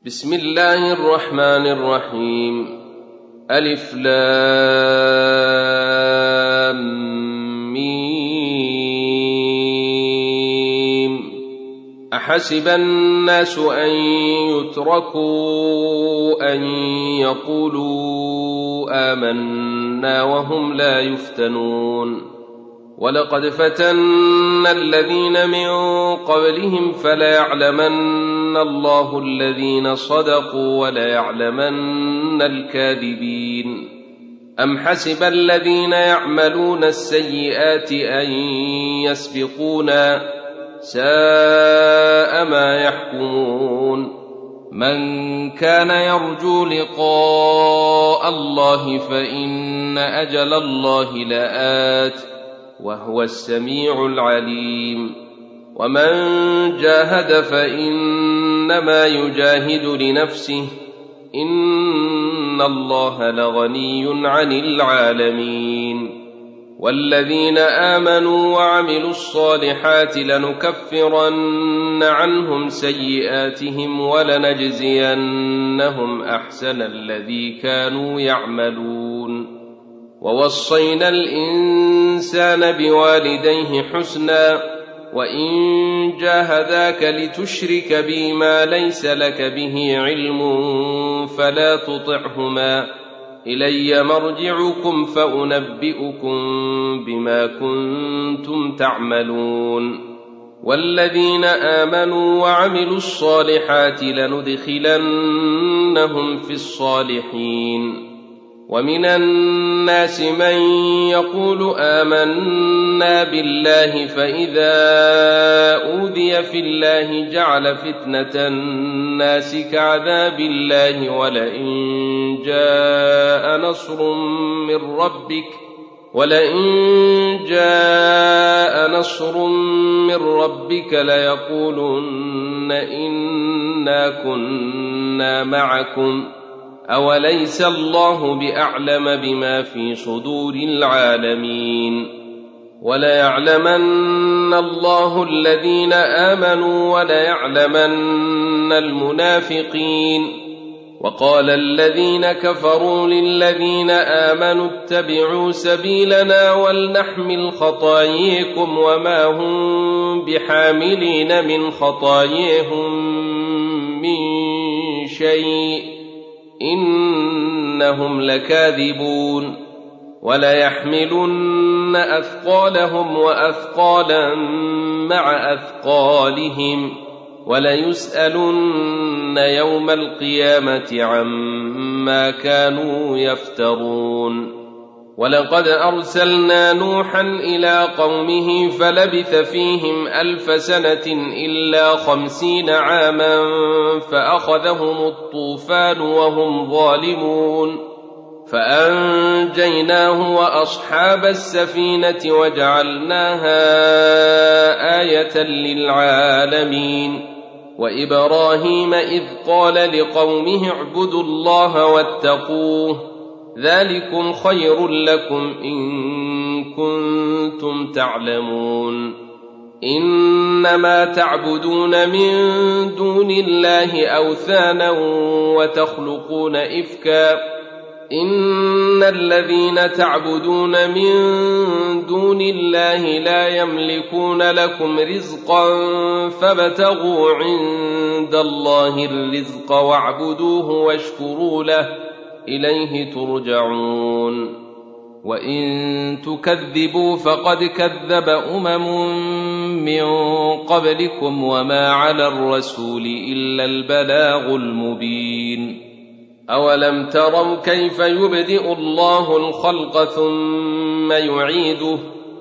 بسم الله الرحمن الرحيم. ألف لام ميم. أحسب الناس أن يتركوا أن يقولوا آمنا وهم لا يفتنون. ولقد فتنا الذين من قبلهم فليعلمن الله الذين صدقوا وليعلمن الكاذبين. أم حسب الذين يعملون السيئات أن يسبقونا ساء ما يحكمون. من كان يرجو لقاء الله فإن أجل الله لآت وهو السميع العليم. ومن جاهد فإنما يجاهد لنفسه إن الله لغني عن العالمين. والذين آمنوا وعملوا الصالحات لنكفرن عنهم سيئاتهم ولنجزينهم أحسن الذي كانوا يعملون. ووصينا الإنسان بوالديه حسنا وإن جاهداك لتشرك بي ما ليس لك به علم فلا تطعهما إلي مرجعكم فأنبئكم بما كنتم تعملون. والذين آمنوا وعملوا الصالحات لندخلنهم في الصالحين. ومن الناس من يقول آمنا بالله فإذا أوذي في الله جعل فتنة الناس كعذاب الله ولئن جاء نصر من ربك ليقولن إنا كنا معكم أوليس الله بأعلم بما في صدور العالمين. وليعلمن الله الذين آمنوا وليعلمن المنافقين. وقال الذين كفروا للذين آمنوا اتبعوا سبيلنا ولنحمل خطاياكم وما هم بحاملين من خطاياهم من شيء إنهم لكاذبون. وليحملن أثقالهم وأثقالا مع أثقالهم وليسألن يوم القيامة عما كانوا يفترون. ولقد أرسلنا نوحا إلى قومه فلبث فيهم 1000 سنة إلا 50 عاما فأخذهم الطوفان وهم ظالمون فأنجيناه وأصحاب السفينة وجعلناها آية للعالمين. وإبراهيم إذ قال لقومه اعبدوا الله واتقوه ذلكم خير لكم إن كنتم تعلمون. إنما تعبدون من دون الله أوثانا وتخلقون إفكا إن الذين تعبدون من دون الله لا يملكون لكم رزقا فابتغوا عند الله الرزق واعبدوه واشكروا له إليه ترجعون. وإن تكذبوا فقد كذب من قبلكم وما على الرسول إلا البلاغ المبين. أولم تروا كيف يبدئ الله الخلق ثم يعيده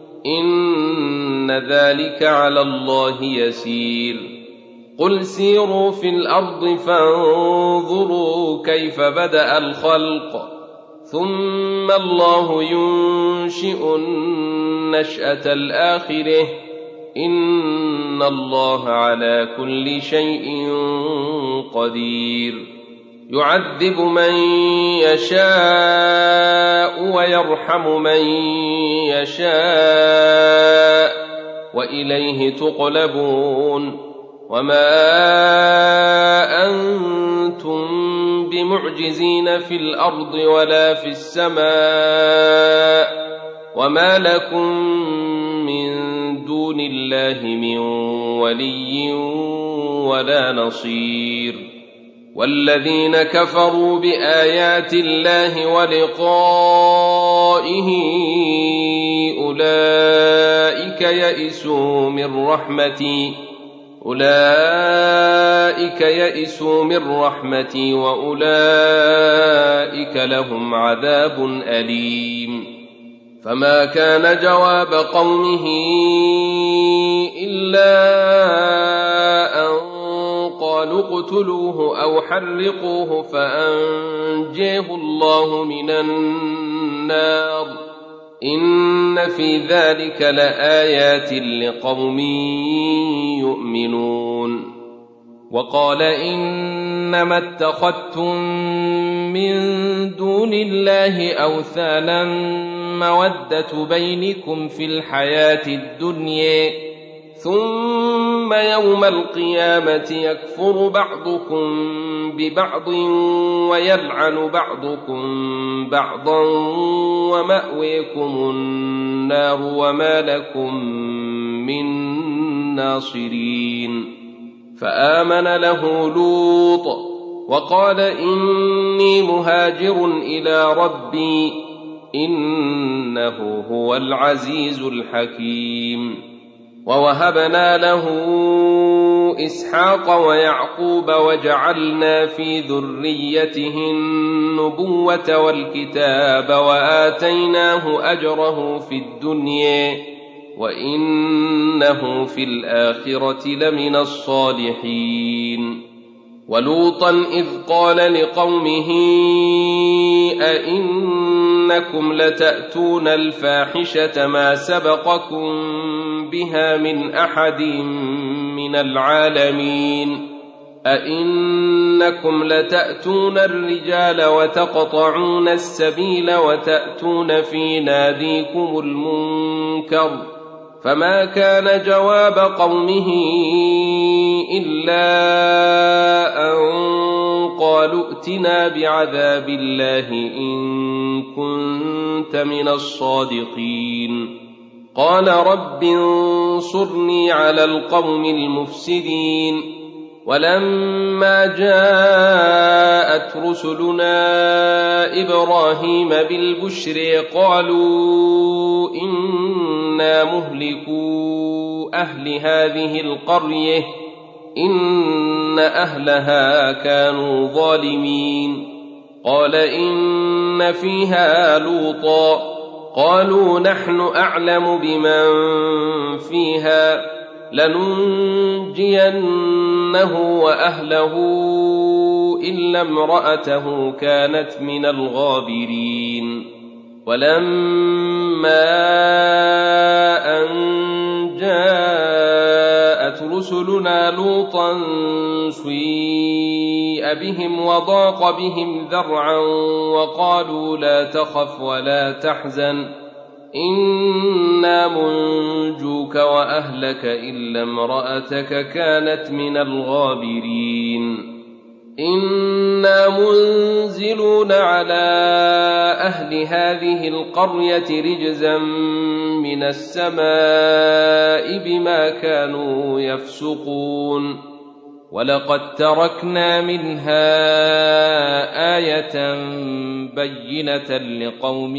إن ذلك على الله يسير. قل سيروا في الأرض فانظروا كيف بدأ الخلق ثم الله ينشئ النشأة الآخرة إن الله على كل شيء قدير. يعذب من يشاء ويرحم من يشاء وإليه تقلبون. وما معجزين في الأرض ولا في السماء وما لكم من دون الله من ولي ولا نصير والذين كفروا بآيات الله ولقائه أولئك يئسوا من رحمتي وأولئك لهم عذاب أليم فما كان جواب قومه إلا أن قالوا اقتلوه أو حرقوه فأنجيه الله من النار إن في ذلك لآيات لقوم يؤمنون وقال إنما اتخذتم من دون الله أوثانا مودة بينكم في الحياة الدنيا ثم يوم القيامة يكفر بعضكم ببعض ويلعن بعضكم بعضا ومأويكم النار وما لكم من ناصرين فآمن له لوط وقال إني مهاجر إلى ربي إنه هو العزيز الحكيم ووهبنا له إسحاق ويعقوب وجعلنا في ذريته النبوة والكتاب وآتيناه أجره في الدنيا وإنه في الآخرة لمن الصالحين ولوطا إذ قال لقومه أئنكم لتأتون الفاحشة ما سبقكم بها من أحد من العالمين أئنكم لتأتون الرجال وتقطعون السبيل وتأتون في ناديكم المنكر فما كان جواب قومه إلا أن قالوا ائتنا بعذاب الله إن كنت من الصادقين قال رب انصرني على القوم المفسدين ولما جاءت رسلنا إبراهيم بالبشر قالوا إنا مهلكو أهل هذه القرية إن أهلها كانوا ظالمين قال إن فيها لوطا قالوا نحن أعلم بمن فيها لننجينه وأهله إلا امرأته كانت من الغابرين ولما أن جاءت رسلنا لوطا سيء بهم وضاق بهم ذرعا وقالوا لا تخف ولا تحزن إنا منجوك وأهلك إلا امرأتك كانت من الغابرين إنا منزلون على أهل هذه القرية رجزا من السماء بما كانوا يفسقون ولقد تركنا منها آية بينة لقوم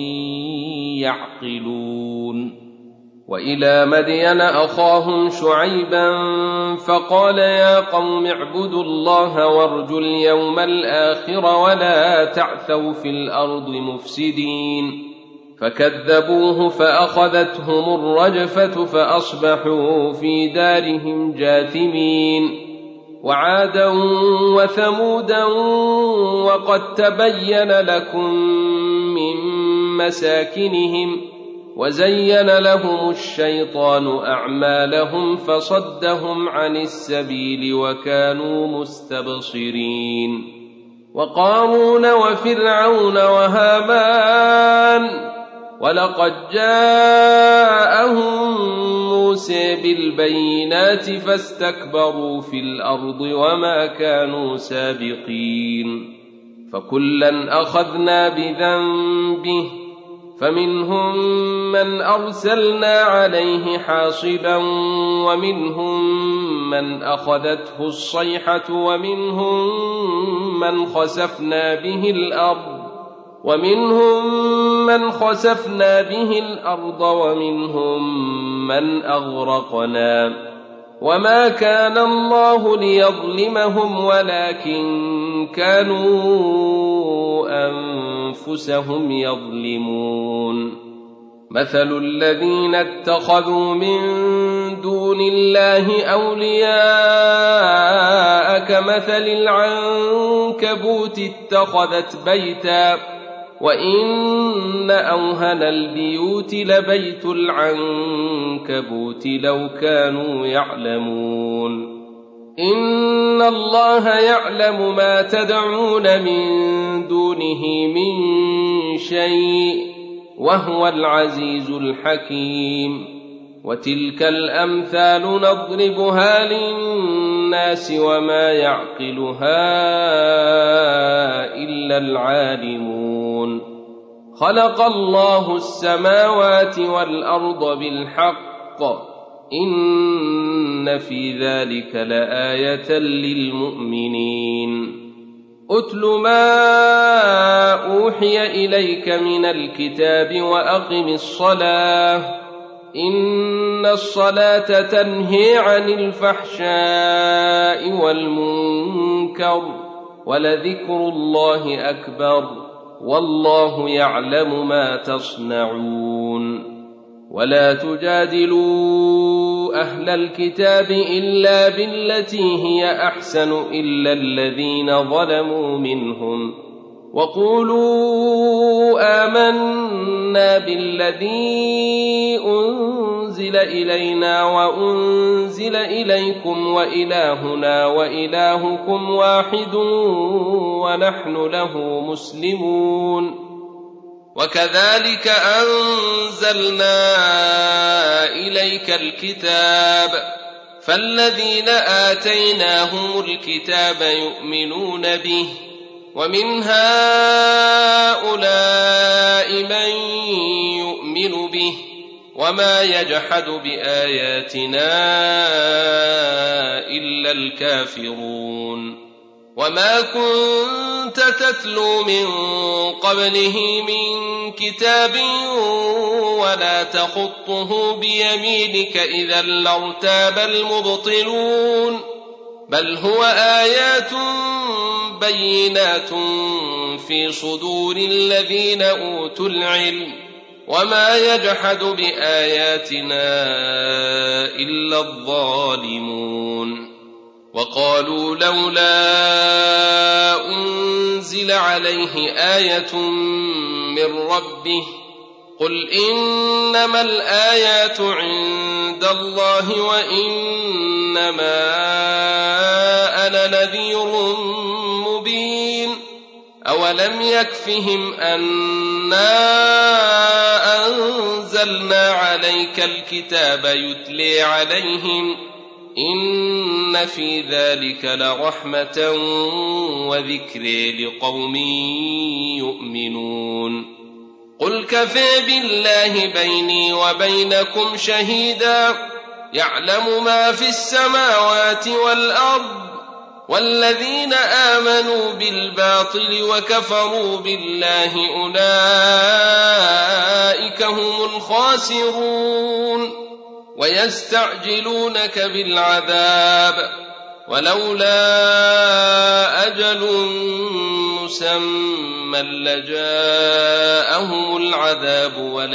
يعقلون وإلى مدين أخاهم شعيبا فقال يا قوم اعبدوا الله وارجوا اليوم الآخر ولا تعثوا في الأرض مفسدين فكذبوه فأخذتهم الرجفة فأصبحوا في دارهم جاثمين وعادا وثمودا وقد تبين لكم من مساكنهم وزين لهم الشيطان أعمالهم فصدهم عن السبيل وكانوا مستبصرين وقارون وفرعون وهامان ولقد جاءهم موسى بالبينات فاستكبروا في الأرض وما كانوا سابقين فكلا أخذنا بذنبه فمنهم من أرسلنا عليه حاصبا ومنهم من أخذته الصيحة ومنهم من خسفنا به الأرض ومنهم من أغرقنا وما كان الله ليظلمهم ولكن كانوا أنفسهم يظلمون مثل الذين اتخذوا من دون الله أولياء كمثل العنكبوت اتخذت بيتا وإن أوهن البيوت لبيت العنكبوت لو كانوا يعلمون إن الله يعلم ما تدعون من دونه من شيء وهو العزيز الحكيم وتلك الأمثال نضربها للناس وما يعقلها إلا العالمون خلق الله السماوات والأرض بالحق إن في ذلك لآية للمؤمنين أتل ما أوحي إليك من الكتاب وأقم الصلاة إن الصلاة تنهي عن الفحشاء والمنكر ولذكر الله أكبر والله يعلم ما تصنعون ولا تجادلوا أهل الكتاب إلا بالتي هي أحسن إلا الذين ظلموا منهم وقولوا آمنا بالذي أنزل إلينا وأنزل إليكم وإلهنا وإلهكم واحد ونحن له مسلمون وكذلك أنزلنا إليك الكتاب فالذين آتيناهم الكتاب يؤمنون به ومن هؤلاء من يؤمن به وما يجحد بآياتنا إلا الكافرون وما كنت تتلو من قبله من كتاب ولا تخطه بيمينك إذا لارتاب المبطلون بل هو آيات بينات في صدور الذين أوتوا العلم وما يجحد بآياتنا إلا الظالمون وقالوا لولا أنزل عليه آية من ربه قل إنما الآيات عند الله وإنما أنا نذير مبين أولم يكفهم أنا أنزلنا عليك الكتاب يتلي عليهم إن في ذلك لرحمة وذكر لقوم يؤمنون قل كفى بالله بيني وبينكم شهيدا يعلم ما في السماوات والأرض والذين آمنوا بالباطل وكفروا بالله أولئك هم الخاسرون ويستعجلونك بالعذاب ولولا أجل مسمى لجاءهم العذاب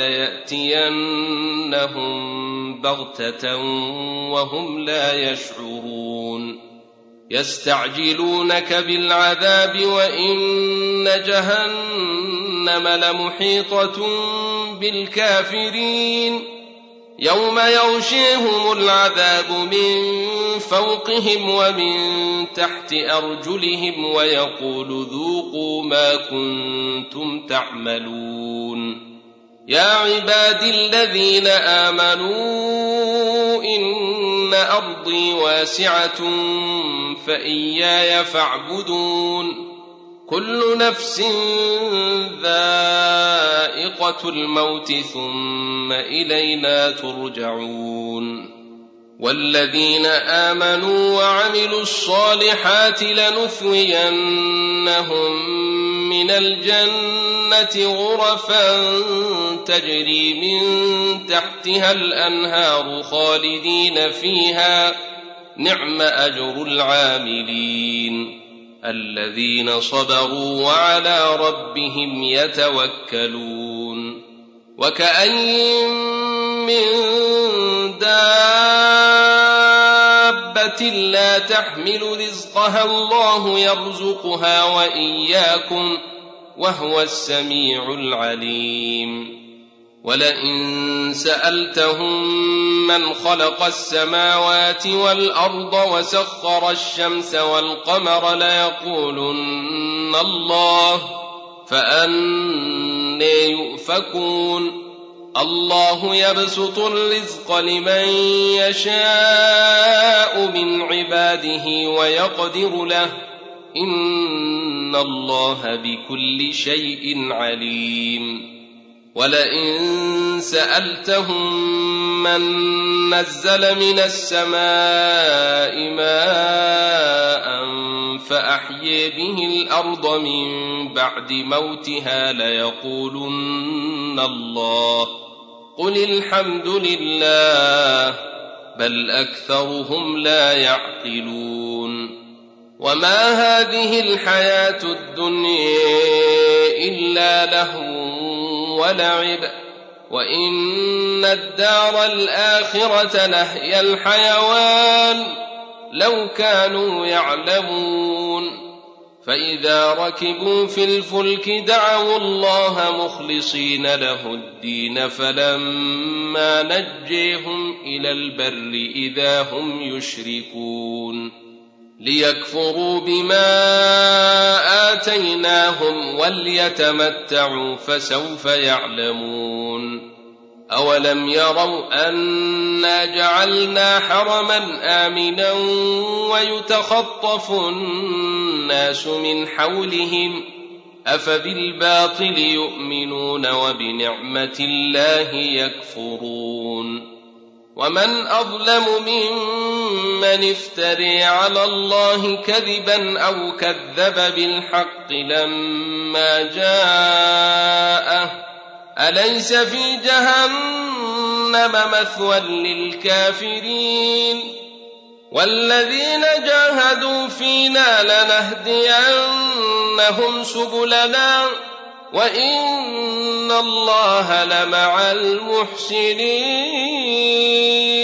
وليأتينهم بغتة وهم لا يشعرون يستعجلونك بالعذاب وإن جهنم لمحيطة بالكافرين يوم يغشيهم العذاب من فوقهم ومن تحت أرجلهم ويقول ذوقوا ما كنتم تعملون يا عبادي الذين آمنوا إن أرضي واسعة فإياي فاعبدون كل نفس ذائقة الموت ثم إلينا ترجعون والذين آمنوا وعملوا الصالحات لنثوينهم من الجنة غرفا تجري من تحتها الأنهار خالدين فيها نعم أجر العاملين الذين صبروا وعلى ربهم يتوكلون وكأين من دابة لا تحمل رزقها الله يرزقها وإياكم وهو السميع العليم ولئن سألتهم من خلق السماوات والأرض وسخر الشمس والقمر ليقولن الله فأنى يؤفكون الله يبسط الرزق لمن يشاء من عباده ويقدر له إن الله بكل شيء عليم ولئن سألتهم من نزل من السماء ماء فأحيي به الأرض من بعد موتها ليقولن الله قل الحمد لله بل أكثرهم لا يعقلون وما هذه الحياة الدنيا إلا لهو ولعب وإن الدار الآخرة لهي الحيوان لو كانوا يعلمون فإذا ركبوا في الفلك دعوا الله مخلصين له الدين فلما نجيهم إلى البر إذا هم يشركون ليكفروا بما آتيناهم وليتمتعوا فسوف يعلمون أولم يروا أنا جعلنا حرما آمنا ويتخطف الناس من حولهم أفبالباطل يؤمنون وبنعمة الله يكفرون ومن أظلم ممن افتري على الله كذبا أو كذب بالحق لما جاءه أليس في جهنم مثوى للكافرين والذين جاهدوا فينا لنهدينهم سبلنا وإن الله لمع المحسنين